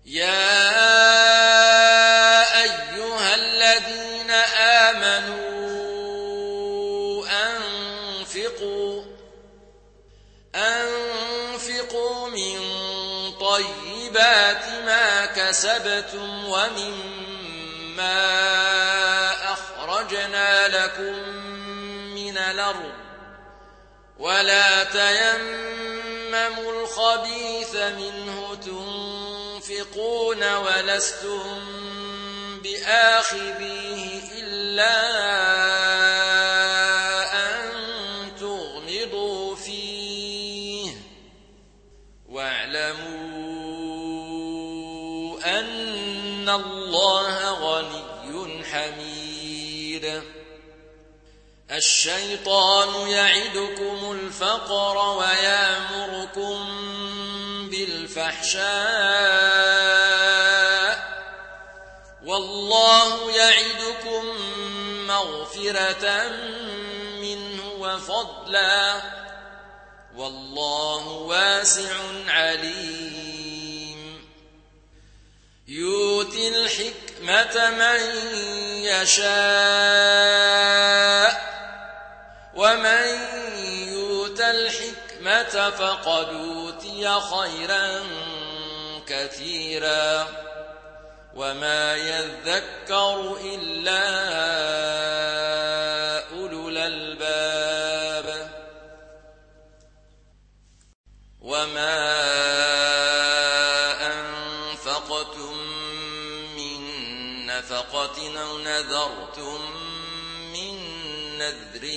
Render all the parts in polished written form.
يا أيها الذين آمنوا أنفقوا من طيبات ما كسبتم ومما أخرجنا لكم من الأرض ولا تيمموا الخبيث منه تنفقون ولستم بآخذيه إلا أن تغمضوا فيه واعلموا أن الله غني حميد. الشيطان يعدكم الفقر ويأمركم بالفحشاء والله يعدكم مغفرة منه وفضلا والله واسع عليم. يؤتي الحكمة من يشاء ومن يؤت الحكمة فقد أوتي خيرا كثيرا وما يذكر إلا أولو الألباب. وما أنفقتم من نفقة أو نذرتم من نذر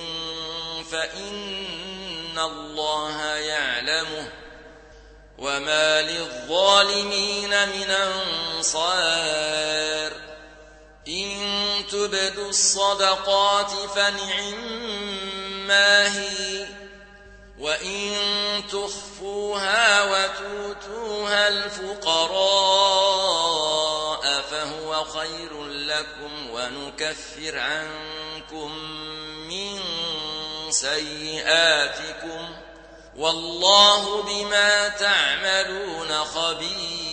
فإن الله يعلمه وما للظالمين من أنصار. إن تبدوا الصدقات فنعما هي وإن تخفوها وتؤتوها الفقراء فهو خير لكم ونكفر عنكم من سيئاتكم والله بما تعملون خبير.